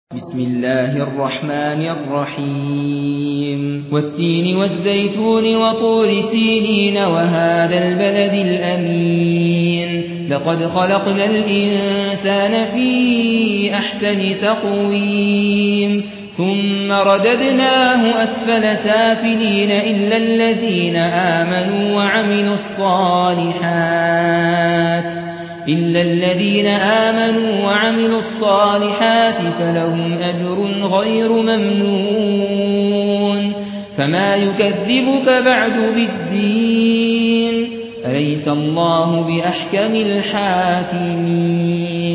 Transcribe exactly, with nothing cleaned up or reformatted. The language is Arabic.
بسم الله الرحمن الرحيم والتين والزيتون وطور سينين وهذا البلد الأمين لقد خلقنا الإنسان في أحسن تقويم ثم رددناه أسفل سافلين إلا الذين آمنوا وعملوا الصالحات إلا الذين آمنوا وعملوا الصالحات فلهم أجر غير ممنون فما يكذبك بعد بالدين أليس الله بأحكم الحاكمين